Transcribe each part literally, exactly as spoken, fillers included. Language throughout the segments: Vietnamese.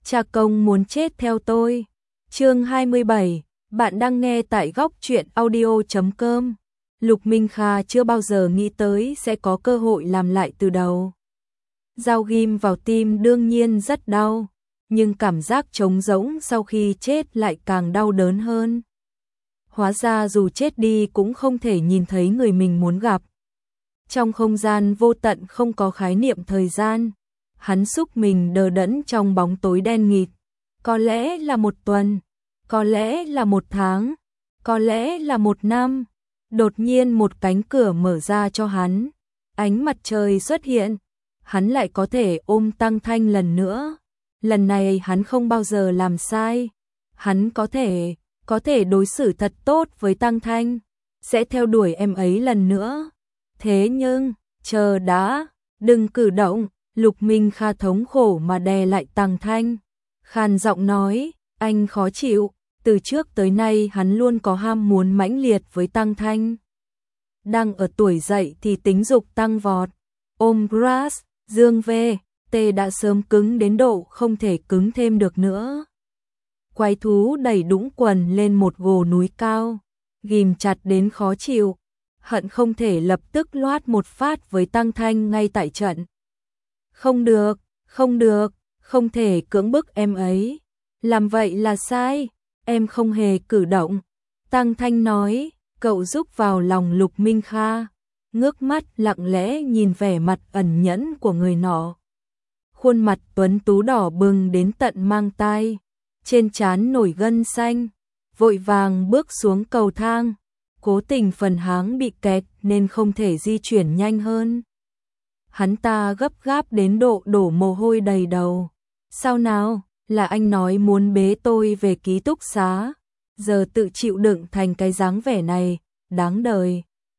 Cha công muốn chết theo tôi. Chương hai mươi bảy, bạn đang nghe tại góc truyện audio chấm com. Lục Minh Kha chưa bao giờ nghĩ tới sẽ có cơ hội làm lại từ đầu. Dao ghim vào tim đương nhiên rất đau, nhưng cảm giác trống rỗng sau khi chết lại càng đau đớn hơn. Hóa ra dù chết đi cũng không thể nhìn thấy người mình muốn gặp. Trong không gian vô tận không có khái niệm thời gian, hắn xúc mình đờ đẫn trong bóng tối đen nghịt. Có lẽ là một tuần, có lẽ là một tháng, có lẽ là một năm. Đột nhiên một cánh cửa mở ra cho hắn, ánh mặt trời xuất hiện, hắn lại có thể ôm Tăng Thanh lần nữa. Lần này hắn không bao giờ làm sai, hắn có thể, có thể đối xử thật tốt với Tăng Thanh, sẽ theo đuổi em ấy lần nữa. Thế nhưng, chờ đã, đừng cử động. Lục Minh Kha thống khổ mà đè lại Tăng Thanh, khàn giọng nói, anh khó chịu, từ trước tới nay hắn luôn có ham muốn mãnh liệt với Tăng Thanh. Đang ở tuổi dậy thì tính dục tăng vọt, ôm Grass, Dương V, T đã sớm cứng đến độ không thể cứng thêm được nữa. Quái thú đẩy đũng quần lên một gồ núi cao, ghim chặt đến khó chịu, hận không thể lập tức loát một phát với Tăng Thanh ngay tại trận. Không được, không được, không thể cưỡng bức em ấy. Làm vậy là sai, em không hề cử động. Tăng Thanh nói, cậu rúc vào lòng Lục Minh Kha, ngước mắt lặng lẽ nhìn vẻ mặt ẩn nhẫn của người nọ. Khuôn mặt tuấn tú đỏ bừng đến tận mang tai, trên trán nổi gân xanh, vội vàng bước xuống cầu thang, cố tình phần háng bị kẹt nên không thể di chuyển nhanh hơn. Hắn ta gấp gáp đến độ đổ mồ hôi đầy đầu. Sao nào, là anh nói muốn bế tôi về ký túc xá, giờ tự chịu đựng thành cái dáng vẻ này, đáng đời.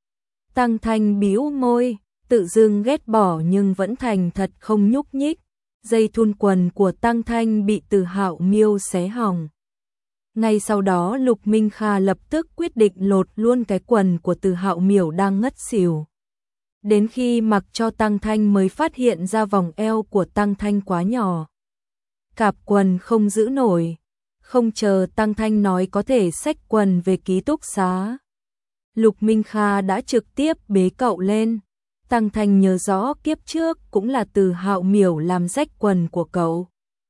Tăng Thanh bĩu môi, tự dưng ghét bỏ nhưng vẫn thành thật không nhúc nhích. Dây thun quần của Tăng Thanh bị Từ Hạo Miêu xé hỏng. Ngay sau đó Lục Minh Kha lập tức quyết định lột luôn cái quần của Từ Hạo Miêu đang ngất xỉu. Đến khi mặc cho Tăng Thanh mới phát hiện ra vòng eo của Tăng Thanh quá nhỏ. Cạp quần không giữ nổi, không chờ Tăng Thanh nói có thể xách quần về ký túc xá. Lục Minh Kha đã trực tiếp bế cậu lên. Tăng Thanh nhớ rõ kiếp trước cũng là Từ Hạo Miểu làm rách quần của cậu.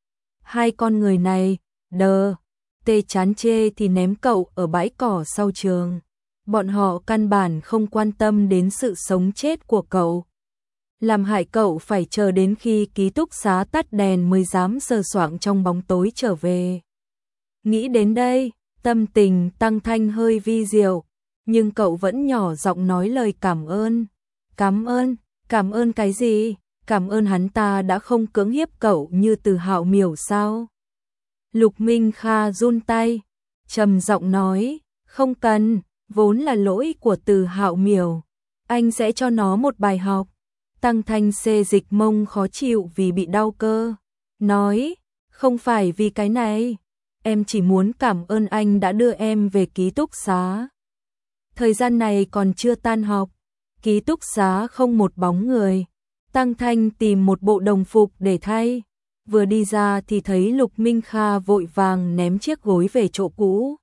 Hai con người này, đờ, tê chán chê thì ném cậu ở bãi cỏ sau trường. Bọn họ căn bản không quan tâm đến sự sống chết của cậu. Làm hại cậu phải chờ đến khi ký túc xá tắt đèn mới dám sờ soạng trong bóng tối trở về. Nghĩ đến đây, tâm tình Tăng Thanh hơi vi diệu, nhưng cậu vẫn nhỏ giọng nói lời cảm ơn. Cảm ơn, cảm ơn cái gì? Cảm ơn hắn ta đã không cưỡng hiếp cậu như Từ Hạo Miểu sao? Lục Minh Kha run tay, trầm giọng nói, không cần. Vốn là lỗi của Từ Hạo Miểu, anh sẽ cho nó một bài học. Tăng Thanh xê dịch mông khó chịu vì bị đau cơ, nói, không phải vì cái này, em chỉ muốn cảm ơn anh đã đưa em về ký túc xá. Thời gian này còn chưa tan học, ký túc xá không một bóng người. Tăng Thanh tìm một bộ đồng phục để thay, vừa đi ra thì thấy Lục Minh Kha vội vàng ném chiếc gối về chỗ cũ.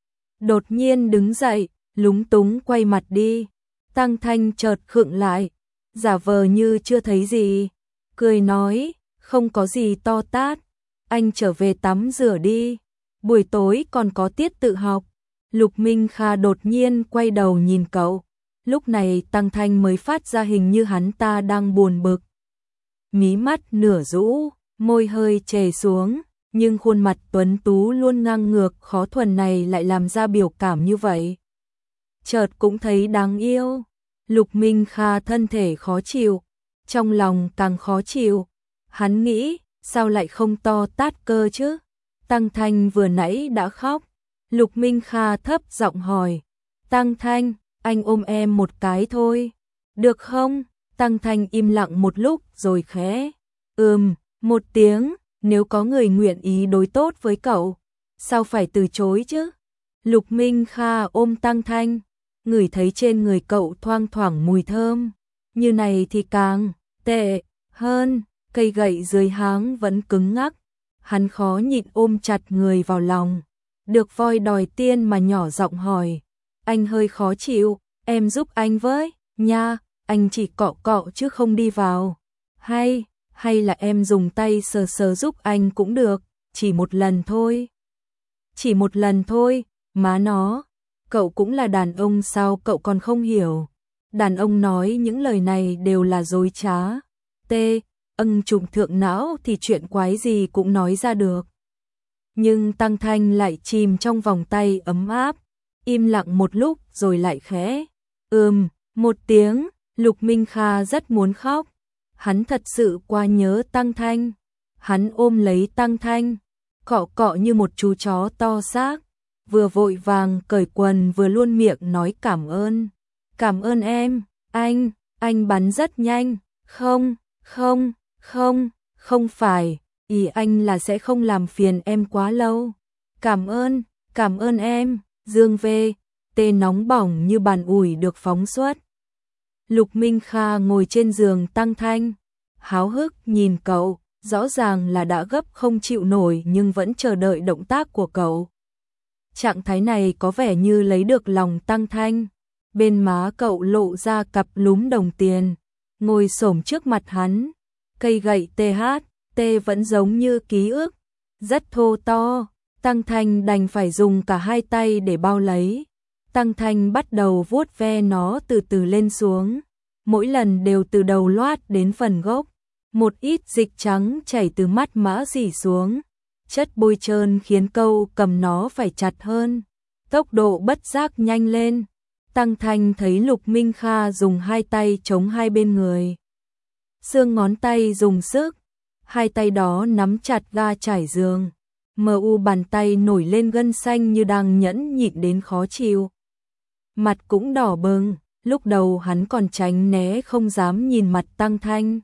Đột nhiên đứng dậy, lúng túng quay mặt đi. Tăng Thanh chợt khựng lại, giả vờ như chưa thấy gì, cười nói, không có gì to tát, anh trở về tắm rửa đi, buổi tối còn có tiết tự học. Lục Minh Kha đột nhiên quay đầu nhìn cậu, lúc này Tăng Thanh mới phát ra hình như hắn ta đang buồn bực. Mí mắt nửa rũ, môi hơi trề xuống, nhưng khuôn mặt tuấn tú luôn ngang ngược khó thuần này lại làm ra biểu cảm như vậy. Chợt cũng thấy đáng yêu. Lục Minh Kha thân thể khó chịu, trong lòng càng khó chịu. Hắn nghĩ, sao lại không to tát cơ chứ? Tăng Thanh vừa nãy đã khóc. Lục Minh Kha thấp giọng hỏi, Tăng Thanh, anh ôm em một cái thôi, được không? Tăng Thanh im lặng một lúc rồi khẽ, ừm, một tiếng, nếu có người nguyện ý đối tốt với cậu, sao phải từ chối chứ? Lục Minh Kha ôm Tăng Thanh, ngửi thấy trên người cậu thoang thoảng mùi thơm, như này thì càng tệ hơn, cây gậy dưới háng vẫn cứng ngắc. Hắn khó nhịn ôm chặt người vào lòng. Được voi đòi tiên mà nhỏ giọng hỏi. Anh hơi khó chịu, em giúp anh với, nha, anh chỉ cọ cọ chứ không đi vào. Hay, hay là em dùng tay sờ sờ giúp anh cũng được, chỉ một lần thôi. Chỉ một lần thôi, má nó, cậu cũng là đàn ông sao cậu còn không hiểu. Đàn ông nói những lời này đều là dối trá. T, ân trùng thượng não thì chuyện quái gì cũng nói ra được. Nhưng Tăng Thanh lại chìm trong vòng tay ấm áp, im lặng một lúc rồi lại khẽ. Ừm, một tiếng, Lục Minh Kha rất muốn khóc. Hắn thật sự quá nhớ Tăng Thanh. Hắn ôm lấy Tăng Thanh, cọ cọ như một chú chó to xác, vừa vội vàng cởi quần vừa luôn miệng nói cảm ơn. Cảm ơn em, anh, anh bắn rất nhanh. Không, không, không, không phải, ý anh là sẽ không làm phiền em quá lâu. Cảm ơn, cảm ơn em, Dương về, tê nóng bỏng như bàn ủi được phóng xuất. Lục Minh Kha ngồi trên giường Tăng Thanh, háo hức nhìn cậu, rõ ràng là đã gấp không chịu nổi nhưng vẫn chờ đợi động tác của cậu. Trạng thái này có vẻ như lấy được lòng Tăng Thanh. Bên má cậu lộ ra cặp lúm đồng tiền, ngồi xổm trước mặt hắn. Cây gậy tê hát, tê vẫn giống như ký ức, rất thô to. Tăng Thanh đành phải dùng cả hai tay để bao lấy. Tăng Thanh bắt đầu vuốt ve nó từ từ lên xuống, mỗi lần đều từ đầu loát đến phần gốc. Một ít dịch trắng chảy từ mắt mã rỉ xuống, chất bôi trơn khiến câu cầm nó phải chặt hơn. Tốc độ bất giác nhanh lên. Tăng Thanh thấy Lục Minh Kha dùng hai tay chống hai bên người. Xương ngón tay dùng sức, hai tay đó nắm chặt ga trải giường. Mờ u bàn tay nổi lên gân xanh như đang nhẫn nhịn đến khó chịu. Mặt cũng đỏ bừng, lúc đầu hắn còn tránh né không dám nhìn mặt Tăng Thanh.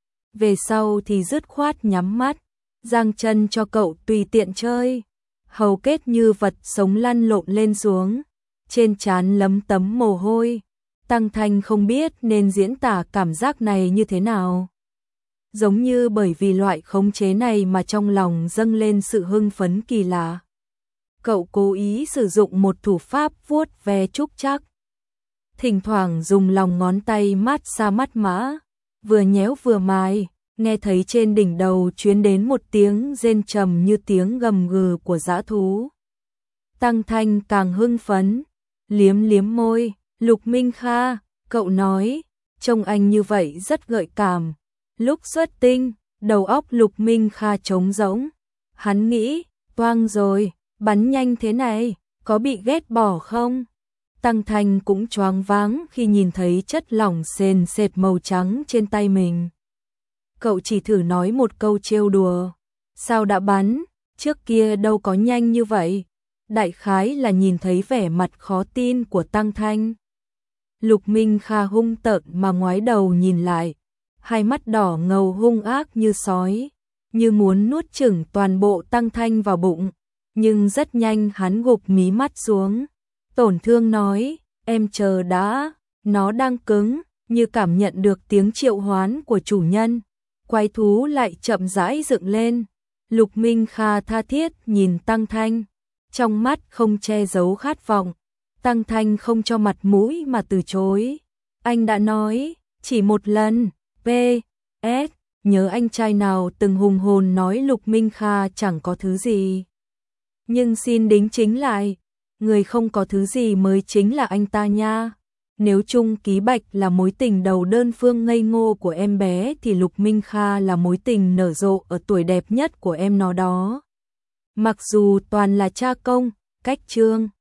Về sau thì dứt khoát nhắm mắt, giang chân cho cậu tùy tiện chơi. Hầu kết như vật sống lăn lộn lên xuống, trên trán lấm tấm mồ hôi. Tăng Thanh không biết nên diễn tả cảm giác này như thế nào. Giống như bởi vì loại khống chế này mà trong lòng dâng lên sự hưng phấn kỳ lạ. Cậu cố ý sử dụng một thủ pháp vuốt ve trúc trắc. Thỉnh thoảng dùng lòng ngón tay mát xa mắt mã, vừa nhéo vừa mài, nghe thấy trên đỉnh đầu truyền đến một tiếng rên trầm như tiếng gầm gừ của dã thú. Tăng Thanh càng hưng phấn, liếm liếm môi. Lục Minh Kha, cậu nói, trông anh như vậy rất gợi cảm. Lúc xuất tinh, đầu óc Lục Minh Kha trống rỗng. Hắn nghĩ, toang rồi, bắn nhanh thế này, có bị ghét bỏ không? Tăng Thanh cũng choáng váng khi nhìn thấy chất lỏng sền sệt màu trắng trên tay mình. Cậu chỉ thử nói một câu trêu đùa. Sao đã bắn, trước kia đâu có nhanh như vậy. Đại khái là nhìn thấy vẻ mặt khó tin của Tăng Thanh. Lục Minh Kha hung tợn mà ngoái đầu nhìn lại, hai mắt đỏ ngầu hung ác như sói, như muốn nuốt chửng toàn bộ Tăng Thanh vào bụng. Nhưng rất nhanh hắn gục mí mắt xuống, tổn thương nói, em chờ đã, nó đang cứng, như cảm nhận được tiếng triệu hoán của chủ nhân. Quái thú lại chậm rãi dựng lên. Lục Minh Kha tha thiết nhìn Tăng Thanh, trong mắt không che giấu khát vọng. Tăng Thanh không cho mặt mũi mà từ chối. Anh đã nói, chỉ một lần. P S Nhớ anh trai nào từng hùng hồn nói Lục Minh Kha chẳng có thứ gì. Nhưng xin đính chính lại, người không có thứ gì mới chính là anh ta nha. Nếu Trung Ký Bạch là mối tình đầu đơn phương ngây ngô của em bé thì Lục Minh Kha là mối tình nở rộ ở tuổi đẹp nhất của em nó đó. Mặc dù toàn là cha công, cách chương.